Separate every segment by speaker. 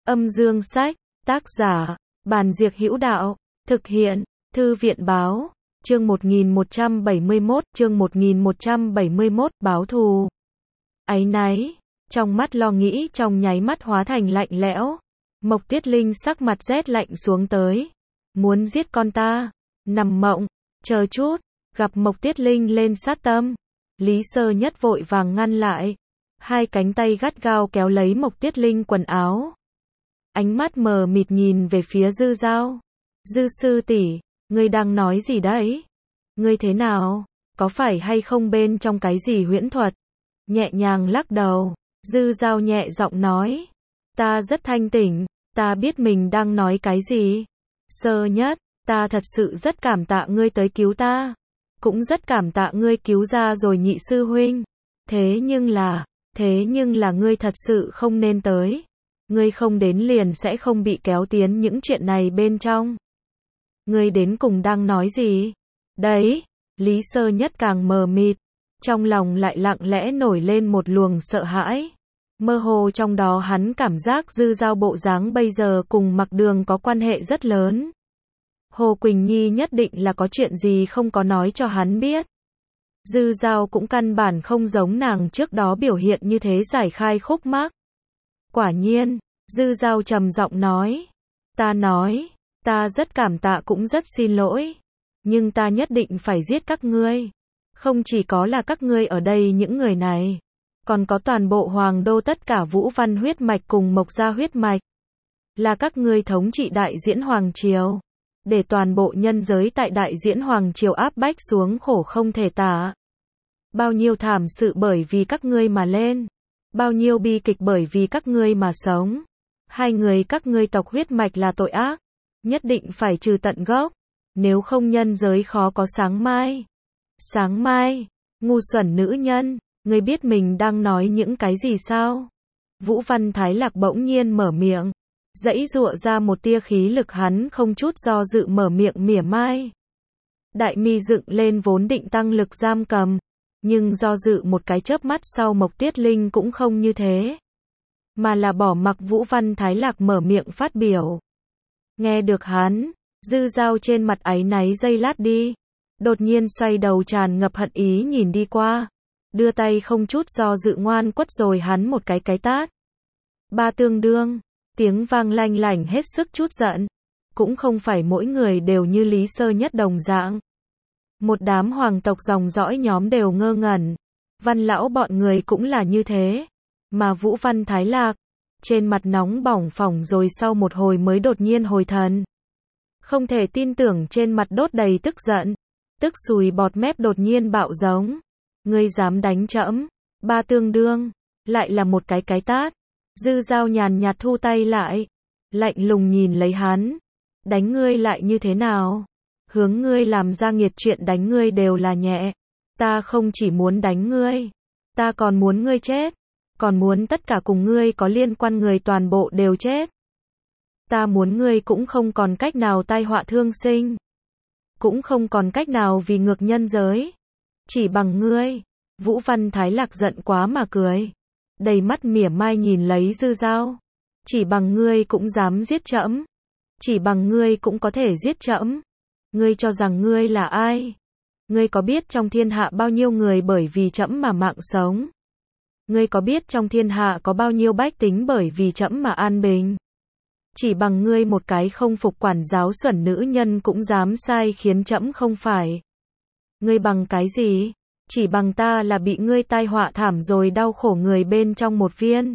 Speaker 1: Âm dương sách, tác giả, Bàn Diệc Hữu Đạo, thực hiện, Thư viện báo, chương 1171, báo thù. Áy náy, trong mắt lo nghĩ trong nháy mắt hóa thành lạnh lẽo. Mộc Tuyết Linh sắc mặt rét lạnh xuống tới. Muốn giết con ta, nằm mộng, chờ chút, gặp Mộc Tuyết Linh lên sát tâm. Lý Sơ Nhất vội vàng ngăn lại. Hai cánh tay gắt gao kéo lấy Mộc Tuyết Linh quần áo. Ánh mắt mờ mịt nhìn về phía Dư Dao. Dư sư tỷ, ngươi đang nói gì đấy? Ngươi thế nào? Có phải hay không bên trong cái gì huyễn thuật? Nhẹ nhàng lắc đầu, Dư Dao nhẹ giọng nói. Ta rất thanh tỉnh, ta biết mình đang nói cái gì. Sơ Nhất, ta thật sự rất cảm tạ ngươi tới cứu ta. Cũng rất cảm tạ ngươi cứu ra rồi nhị sư huynh. Thế nhưng là ngươi thật sự không nên tới. Ngươi không đến liền sẽ không bị kéo tiến những chuyện này bên trong. Ngươi đến cùng đang nói gì? Đấy, Lý Sơ Nhất càng mờ mịt, trong lòng lại lặng lẽ nổi lên một luồng sợ hãi. Mơ hồ trong đó hắn cảm giác Dư Dao bộ dáng bây giờ cùng Mặc Đường có quan hệ rất lớn. Hồ Quỳnh Nhi nhất định là có chuyện gì không có nói cho hắn biết. Dư Dao cũng căn bản không giống nàng trước đó biểu hiện như thế giải khai khúc mắc. Quả nhiên, Dư Dao trầm giọng nói. Ta rất cảm tạ cũng rất xin lỗi. Nhưng ta nhất định phải giết các ngươi. Không chỉ có là các ngươi ở đây những người này. Còn có toàn bộ Hoàng Đô tất cả Vũ Văn huyết mạch cùng Mộc Gia huyết mạch. Là các ngươi thống trị Đại Diễn Hoàng Triều. Để toàn bộ nhân giới tại Đại Diễn Hoàng Triều áp bách xuống khổ không thể tả. Bao nhiêu thảm sự bởi vì các ngươi mà lên. Bao nhiêu bi kịch bởi vì các ngươi mà sống. Hai người các ngươi tộc huyết mạch là tội ác. Nhất định phải trừ tận gốc. Nếu không nhân giới khó có sáng mai. Sáng mai, ngu xuẩn nữ nhân, ngươi biết mình đang nói những cái gì sao? Vũ Văn Thái Lạc bỗng nhiên mở miệng. Giãy giụa ra một tia khí lực, hắn không chút do dự mở miệng mỉa mai. Đại mi dựng lên vốn định tăng lực giam cầm. Nhưng do dự một cái chớp mắt sau Mộc Tuyết Linh cũng không như thế. Mà là bỏ mặc Vũ Văn Thái Lạc mở miệng phát biểu. Nghe được hắn, Dư Dao trên mặt áy náy giây lát đi. Đột nhiên xoay đầu tràn ngập hận ý nhìn đi qua. Đưa tay không chút do dự ngoan quất rồi hắn một cái tát. Ba tương đương, tiếng vang lanh lảnh hết sức chút giận. Cũng không phải mỗi người đều như Lý Sơ Nhất đồng dạng. Một đám hoàng tộc dòng dõi nhóm đều ngơ ngẩn. Văn lão bọn người cũng là như thế. Mà Vũ Văn Thái Lạc, trên mặt nóng bỏng phỏng rồi sau một hồi mới đột nhiên hồi thần. Không thể tin tưởng trên mặt đốt đầy tức giận. Tức sùi bọt mép đột nhiên bạo giống. Ngươi dám đánh trẫm? Ba tương đương, lại là một cái tát. Dư Dao nhàn nhạt thu tay lại. Lạnh lùng nhìn lấy hắn. Đánh ngươi lại như thế nào? Hướng ngươi làm ra nghiệt chuyện đánh ngươi đều là nhẹ. Ta không chỉ muốn đánh ngươi. Ta còn muốn ngươi chết. Còn muốn tất cả cùng ngươi có liên quan người toàn bộ đều chết. Ta muốn ngươi cũng không còn cách nào tai họa thương sinh. Cũng không còn cách nào vì ngược nhân giới. Chỉ bằng ngươi. Vũ Văn Thái Lạc giận quá mà cười. Đầy mắt mỉa mai nhìn lấy Dư Dao. Chỉ bằng ngươi cũng dám giết trẫm. Chỉ bằng ngươi cũng có thể giết trẫm. Ngươi cho rằng ngươi là ai? Ngươi có biết trong thiên hạ bao nhiêu người bởi vì trẫm mà mạng sống? Ngươi có biết trong thiên hạ có bao nhiêu bách tính bởi vì trẫm mà an bình? Chỉ bằng ngươi một cái không phục quản giáo xuẩn nữ nhân cũng dám sai khiến trẫm không phải. Ngươi bằng cái gì? Chỉ bằng ta là bị ngươi tai họa thảm rồi đau khổ người bên trong một viên.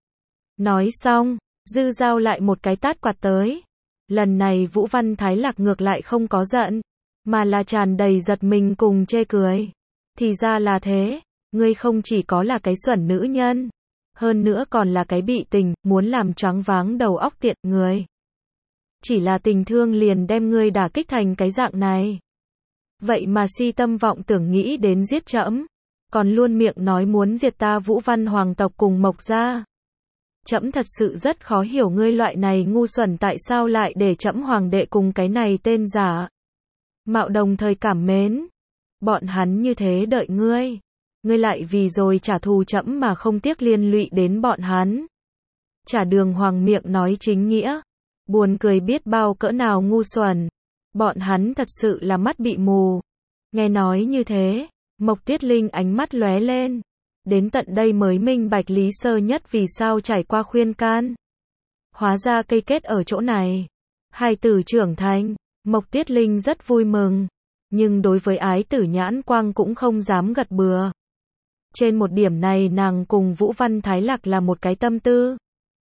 Speaker 1: Nói xong, Dư Dao lại một cái tát quạt tới. Lần này Vũ Văn Thái Lạc ngược lại không có giận, mà là tràn đầy giật mình cùng chê cười. Thì ra là thế, ngươi không chỉ có là cái xuẩn nữ nhân, hơn nữa còn là cái bị tình, muốn làm choáng váng đầu óc tiện người. Chỉ là tình thương liền đem ngươi đả kích thành cái dạng này. Vậy mà si tâm vọng tưởng nghĩ đến giết trẫm, còn luôn miệng nói muốn diệt ta Vũ Văn hoàng tộc cùng Mộc Gia. Trẫm thật sự rất khó hiểu ngươi loại này ngu xuẩn tại sao lại để trẫm hoàng đệ cùng cái này tên giả mạo đồng thời cảm mến. Bọn hắn như thế đợi ngươi lại vì rồi trả thù trẫm mà không tiếc liên lụy đến bọn hắn. Trả đường hoàng miệng nói chính nghĩa. Buồn cười biết bao cỡ nào ngu xuẩn. Bọn hắn thật sự là mắt bị mù. Nghe nói như thế, Mộc Tuyết Linh ánh mắt lóe lên. Đến tận đây mới minh bạch Lý Sơ Nhất vì sao trải qua khuyên can. Hóa ra cây kết ở chỗ này. Hai tử trưởng thành, Mộc Tuyết Linh rất vui mừng. Nhưng đối với ái tử Nhãn Quang cũng không dám gật bừa. Trên một điểm này nàng cùng Vũ Văn Thái Lạc là một cái tâm tư.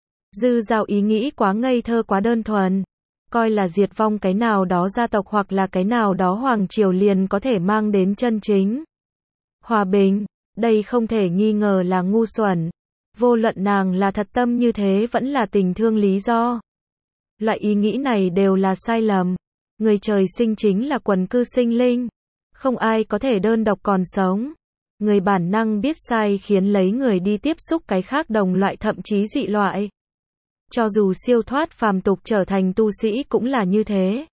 Speaker 1: Dư Dao ý nghĩ quá ngây thơ quá đơn thuần. Coi là diệt vong cái nào đó gia tộc hoặc là cái nào đó hoàng triều liền có thể mang đến chân chính hòa bình. Đây không thể nghi ngờ là ngu xuẩn. Vô luận nàng là thật tâm như thế vẫn là tình thương lý do. Loại ý nghĩ này đều là sai lầm. Người trời sinh chính là quần cư sinh linh. Không ai có thể đơn độc còn sống. Người bản năng biết sai khiến lấy người đi tiếp xúc cái khác đồng loại thậm chí dị loại. Cho dù siêu thoát phàm tục trở thành tu sĩ cũng là như thế.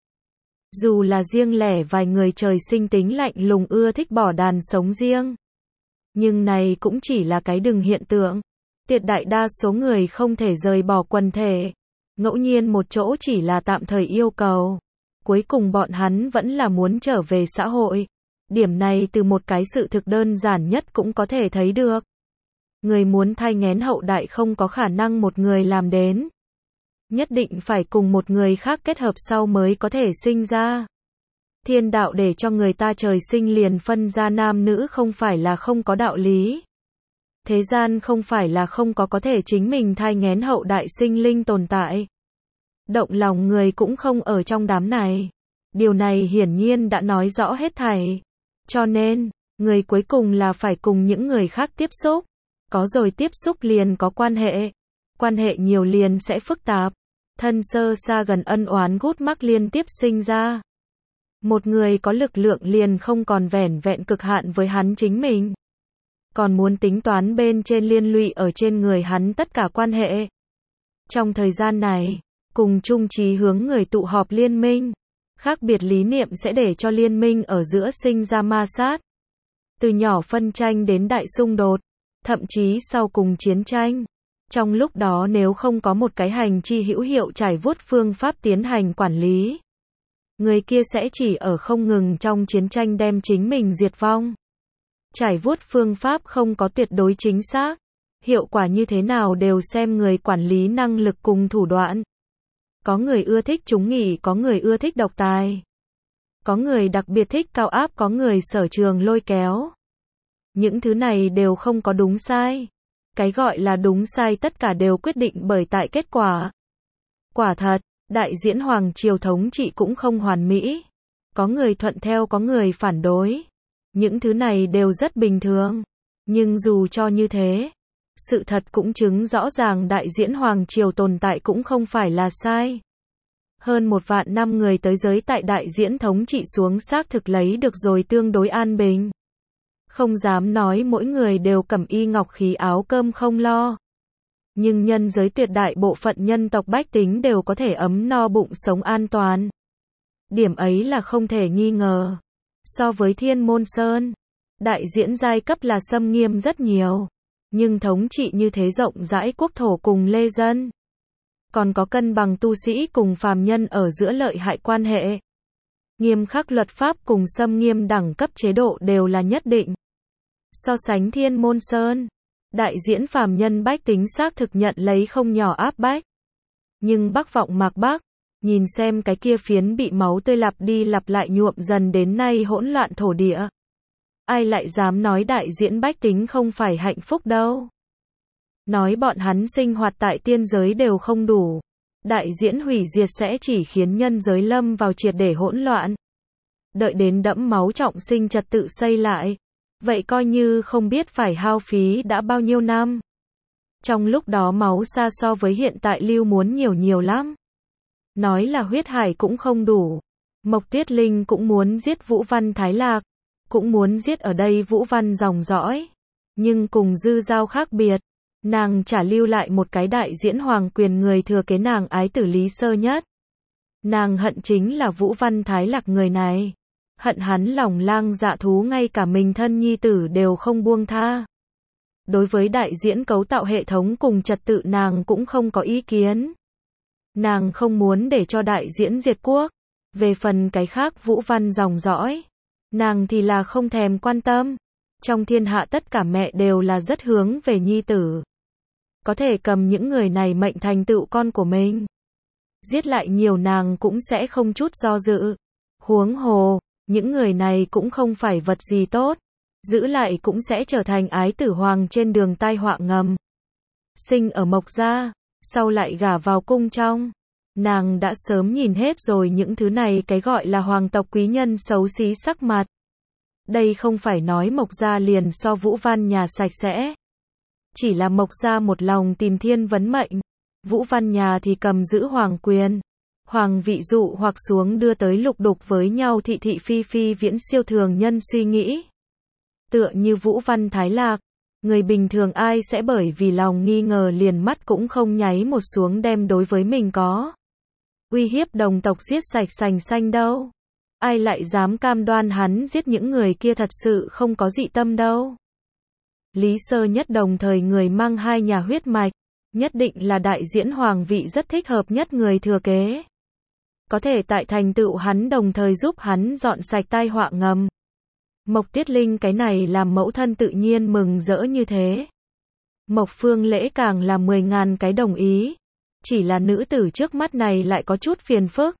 Speaker 1: Dù là riêng lẻ vài người trời sinh tính lạnh lùng ưa thích bỏ đàn sống riêng. Nhưng này cũng chỉ là cái đừng hiện tượng. Tuyệt đại đa số người không thể rời bỏ quần thể. Ngẫu nhiên một chỗ chỉ là tạm thời yêu cầu. Cuối cùng bọn hắn vẫn là muốn trở về xã hội. Điểm này từ một cái sự thực đơn giản nhất cũng có thể thấy được. Người muốn thai nghén hậu đại không có khả năng một người làm đến. Nhất định phải cùng một người khác kết hợp sau mới có thể sinh ra. Thiên đạo để cho người ta trời sinh liền phân ra nam nữ không phải là không có đạo lý. Thế gian không phải là không có thể chính mình thai nghén hậu đại sinh linh tồn tại. Động lòng người cũng không ở trong đám này. Điều này hiển nhiên đã nói rõ hết thảy. Cho nên, người cuối cùng là phải cùng những người khác tiếp xúc. Có rồi tiếp xúc liền có quan hệ. Quan hệ nhiều liền sẽ phức tạp. Thân sơ xa gần ân oán gút mắc liên tiếp sinh ra. Một người có lực lượng liền không còn vẻn vẹn cực hạn với hắn chính mình. Còn muốn tính toán bên trên liên lụy ở trên người hắn tất cả quan hệ. Trong thời gian này, cùng chung chí hướng người tụ họp liên minh. Khác biệt lý niệm sẽ để cho liên minh ở giữa sinh ra ma sát. Từ nhỏ phân tranh đến đại xung đột. Thậm chí sau cùng chiến tranh. Trong lúc đó nếu không có một cái hành chi hữu hiệu trải vuốt phương pháp tiến hành quản lý. Người kia sẽ chỉ ở không ngừng trong chiến tranh đem chính mình diệt vong. Trải vuốt phương pháp không có tuyệt đối chính xác. Hiệu quả như thế nào đều xem người quản lý năng lực cùng thủ đoạn. Có người ưa thích trúng nghỉ, có người ưa thích độc tài. Có người đặc biệt thích cao áp, có người sở trường lôi kéo. Những thứ này đều không có đúng sai. Cái gọi là đúng sai tất cả đều quyết định bởi tại kết quả. Quả thật, đại diễn hoàng triều thống trị cũng không hoàn mỹ. Có người thuận theo, có người phản đối. Những thứ này đều rất bình thường. Nhưng dù cho như thế, sự thật cũng chứng rõ ràng đại diễn hoàng triều tồn tại cũng không phải là sai. Hơn 1 vạn năm người tới giới tại đại diễn thống trị xuống xác thực lấy được rồi tương đối an bình. Không dám nói mỗi người đều cẩm y ngọc khí áo cơm không lo. Nhưng nhân giới tuyệt đại bộ phận nhân tộc bách tính đều có thể ấm no bụng sống an toàn. Điểm ấy là không thể nghi ngờ. So với Thiên Môn Sơn, đại diễn giai cấp là xâm nghiêm rất nhiều. Nhưng thống trị như thế rộng rãi quốc thổ cùng lê dân. Còn có cân bằng tu sĩ cùng phàm nhân ở giữa lợi hại quan hệ. Nghiêm khắc luật pháp cùng xâm nghiêm đẳng cấp chế độ đều là nhất định. So sánh Thiên Môn Sơn, đại diễn phàm nhân bách tính xác thực nhận lấy không nhỏ áp bách. Nhưng Bắc vọng Mạc Bắc, nhìn xem cái kia phiến bị máu tươi lặp đi lặp lại nhuộm dần đến nay hỗn loạn thổ địa. Ai lại dám nói đại diễn bách tính không phải hạnh phúc đâu. Nói bọn hắn sinh hoạt tại tiên giới đều không đủ. Đại diễn hủy diệt sẽ chỉ khiến nhân giới lâm vào triệt để hỗn loạn. Đợi đến đẫm máu trọng sinh trật tự xây lại. Vậy coi như không biết phải hao phí đã bao nhiêu năm. Trong lúc đó máu xa so với hiện tại lưu muốn nhiều lắm. Nói là huyết hải cũng không đủ. Mộc Tuyết Linh cũng muốn giết Vũ Văn Thái Lạc. Cũng muốn giết ở đây Vũ Văn dòng dõi. Nhưng cùng Dư Dao khác biệt. Nàng chả lưu lại một cái đại diễn hoàng quyền người thừa kế nàng ái tử Lý Sơ Nhất. Nàng hận chính là Vũ Văn Thái Lạc người này. Hận hắn lòng lang dạ thú ngay cả mình thân nhi tử đều không buông tha. Đối với đại diễn cấu tạo hệ thống cùng trật tự nàng cũng không có ý kiến. Nàng không muốn để cho đại diễn diệt quốc. Về phần cái khác Vũ Văn dòng dõi, nàng thì là không thèm quan tâm. Trong thiên hạ tất cả mẹ đều là rất hướng về nhi tử. Có thể cầm những người này mệnh thành tựu con của mình. Giết lại nhiều nàng cũng sẽ không chút do dự. Huống hồ, những người này cũng không phải vật gì tốt. Giữ lại cũng sẽ trở thành ái tử hoàng trên đường tai họa ngầm. Sinh ở Mộc gia, sau lại gả vào cung trong. Nàng đã sớm nhìn hết rồi những thứ này, cái gọi là hoàng tộc quý nhân xấu xí sắc mặt. Đây không phải nói Mộc gia liền so Vũ Văn nhà sạch sẽ. Chỉ là Mộc gia một lòng tìm thiên vấn mệnh. Vũ Văn nhà thì cầm giữ hoàng quyền. Hoàng vị dụ hoặc xuống đưa tới lục đục với nhau, thị thị phi phi viễn siêu thường nhân suy nghĩ. Tựa như Vũ Văn Thái Lạc, người bình thường ai sẽ bởi vì lòng nghi ngờ liền mắt cũng không nháy một xuống đem đối với mình có uy hiếp đồng tộc giết sạch sành xanh đâu. Ai lại dám cam đoan hắn giết những người kia thật sự không có dị tâm đâu. Lý Sơ Nhất đồng thời người mang hai nhà huyết mạch, nhất định là đại diễn hoàng vị rất thích hợp nhất người thừa kế. Có thể tại thành tựu hắn đồng thời giúp hắn dọn sạch tai họa ngầm. Mộc Tiết Linh cái này làm mẫu thân tự nhiên mừng rỡ như thế. Mộc Phương Lễ càng là 10.000 cái đồng ý. Chỉ là nữ tử trước mắt này lại có chút phiền phức.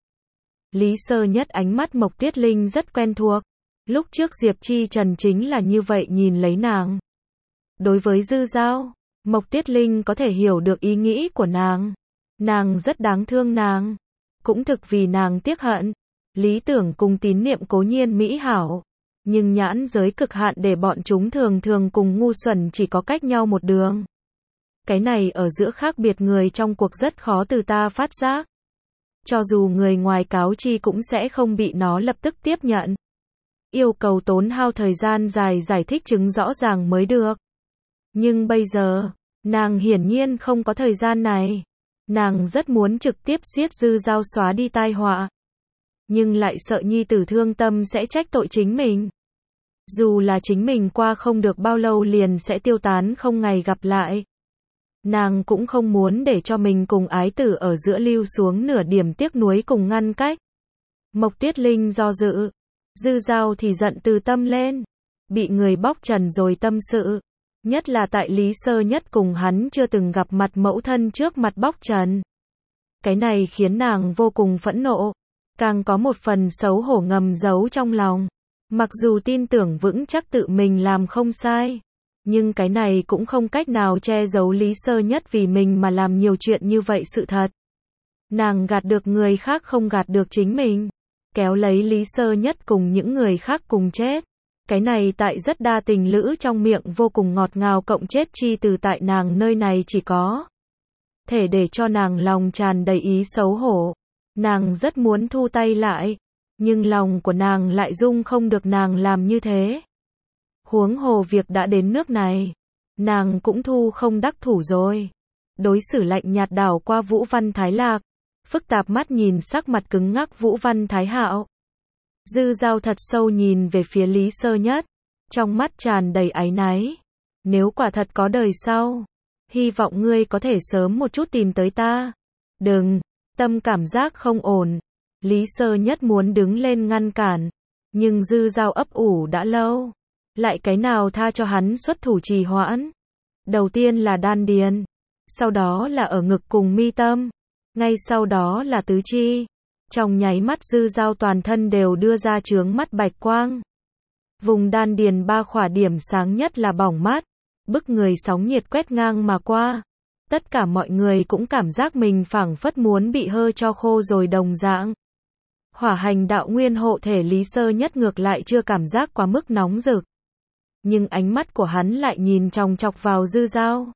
Speaker 1: Lý Sơ Nhất ánh mắt Mộc Tiết Linh rất quen thuộc. Lúc trước Diệp Chi Trần chính là như vậy nhìn lấy nàng. Đối với Dư Giao, Mộc Tiết Linh có thể hiểu được ý nghĩ của nàng. Nàng rất đáng thương nàng. Cũng thực vì nàng tiếc hận. Lý tưởng cùng tín niệm cố nhiên mỹ hảo. Nhưng nhãn giới cực hạn để bọn chúng thường thường cùng ngu xuẩn chỉ có cách nhau một đường. Cái này ở giữa khác biệt người trong cuộc rất khó từ ta phát giác. Cho dù người ngoài cáo chi cũng sẽ không bị nó lập tức tiếp nhận. Yêu cầu tốn hao thời gian dài giải thích chứng rõ ràng mới được. Nhưng bây giờ, nàng hiển nhiên không có thời gian này. Nàng rất muốn trực tiếp giết Dư Giao xóa đi tai họa. Nhưng lại sợ nhi tử thương tâm sẽ trách tội chính mình. Dù là chính mình qua không được bao lâu liền sẽ tiêu tán không ngày gặp lại. Nàng cũng không muốn để cho mình cùng ái tử ở giữa lưu xuống nửa điểm tiếc nuối cùng ngăn cách. Mộc Tiết Linh do dự. Dư Giao thì giận từ tâm lên. Bị người bóc trần rồi tâm sự. Nhất là tại Lý Sơ Nhất cùng hắn chưa từng gặp mặt mẫu thân trước mặt bóc trần. Cái này khiến nàng vô cùng phẫn nộ. Càng có một phần xấu hổ ngầm giấu trong lòng. Mặc dù tin tưởng vững chắc tự mình làm không sai. Nhưng cái này cũng không cách nào che giấu Lý Sơ Nhất vì mình mà làm nhiều chuyện như vậy sự thật. Nàng gạt được người khác không gạt được chính mình. Kéo lấy Lý Sơ Nhất cùng những người khác cùng chết. Cái này tại rất đa tình lữ trong miệng vô cùng ngọt ngào cộng chết chi từ tại nàng nơi này chỉ có thể để cho nàng lòng tràn đầy ý xấu hổ. Nàng rất muốn thu tay lại. Nhưng lòng của nàng lại dung không được nàng làm như thế. Huống hồ việc đã đến nước này. Nàng cũng thu không đắc thủ rồi. Đối xử lạnh nhạt đảo qua Vũ Văn Thái Lạc. Phức tạp mắt nhìn sắc mặt cứng ngắc Vũ Văn Thái Hạo. Dư Giao thật sâu nhìn về phía Lý Sơ Nhất. Trong mắt tràn đầy áy náy. Nếu quả thật có đời sau. Hy vọng ngươi có thể sớm một chút tìm tới ta. Đừng. Tâm cảm giác không ổn. Lý Sơ Nhất muốn đứng lên ngăn cản. Nhưng Dư Giao ấp ủ đã lâu. Lại cái nào tha cho hắn xuất thủ trì hoãn. Đầu tiên là đan điền. Sau đó là ở ngực cùng mi tâm. Ngay sau đó là tứ chi. Trong nháy mắt Dư Giao toàn thân đều đưa ra chướng mắt bạch quang. Vùng đan điền ba khỏa điểm sáng nhất là bỏng mắt. Bức người sóng nhiệt quét ngang mà qua. Tất cả mọi người cũng cảm giác mình phảng phất muốn bị hơ cho khô rồi đồng dạng. Hỏa hành đạo nguyên hộ thể Lý Sơ Nhất ngược lại chưa cảm giác quá mức nóng rực. Nhưng ánh mắt của hắn lại nhìn chòng chọc vào Dư Giao.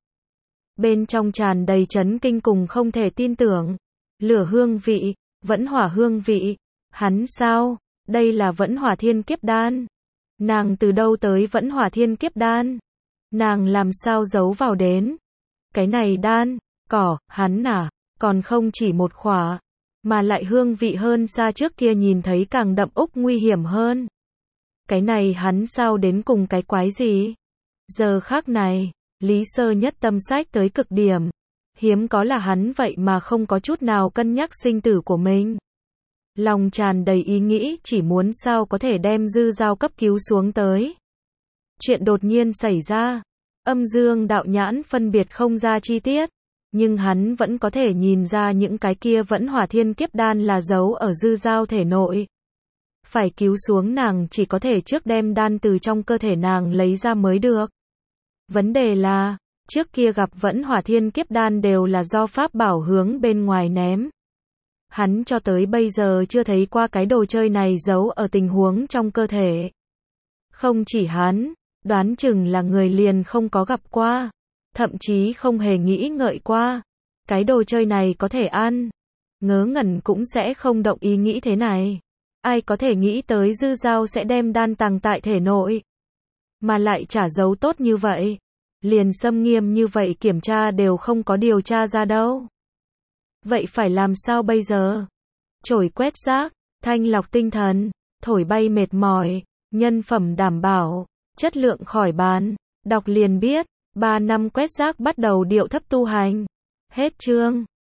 Speaker 1: Bên trong tràn đầy chấn kinh cùng không thể tin tưởng. Lửa hương vị, vẫn hỏa hương vị. Hắn sao? Đây là vẫn hỏa thiên kiếp đan. Nàng từ đâu tới vẫn hỏa thiên kiếp đan? Nàng làm sao giấu vào đến? Cái này đan, cỏ, hắn à, còn không chỉ một khỏa. Mà lại hương vị hơn xa trước kia nhìn thấy càng đậm úc nguy hiểm hơn. Cái này hắn sao đến cùng cái quái gì? Giờ khác này, Lý Sơ nhất tâm sách tới cực điểm. Hiếm có là hắn vậy mà không có chút nào cân nhắc sinh tử của mình. Lòng tràn đầy ý nghĩ chỉ muốn sao có thể đem Dư Dao cấp cứu xuống tới. Chuyện đột nhiên xảy ra. Âm Dương đạo nhãn phân biệt không ra chi tiết. Nhưng hắn vẫn có thể nhìn ra những cái kia vẫn hỏa thiên kiếp đan là giấu ở Dư Dao thể nội. Phải cứu xuống nàng chỉ có thể trước đem đan từ trong cơ thể nàng lấy ra mới được. Vấn đề là, trước kia gặp vẫn hỏa thiên kiếp đan đều là do pháp bảo hướng bên ngoài ném. Hắn cho tới bây giờ chưa thấy qua cái đồ chơi này giấu ở tình huống trong cơ thể. Không chỉ hắn, đoán chừng là người liền không có gặp qua, thậm chí không hề nghĩ ngợi qua. Cái đồ chơi này có thể ăn. Ngớ ngẩn cũng sẽ không động ý nghĩ thế này. Ai có thể nghĩ tới Dư Dao sẽ đem đan tàng tại thể nội. Mà lại trả dấu tốt như vậy. Liền xâm nghiêm như vậy kiểm tra đều không có điều tra ra đâu. Vậy phải làm sao bây giờ? Chổi quét rác, thanh lọc tinh thần, thổi bay mệt mỏi, nhân phẩm đảm bảo, chất lượng khỏi bàn. Đọc liền biết, 3 năm quét rác bắt đầu điệu thấp tu hành. Hết chương.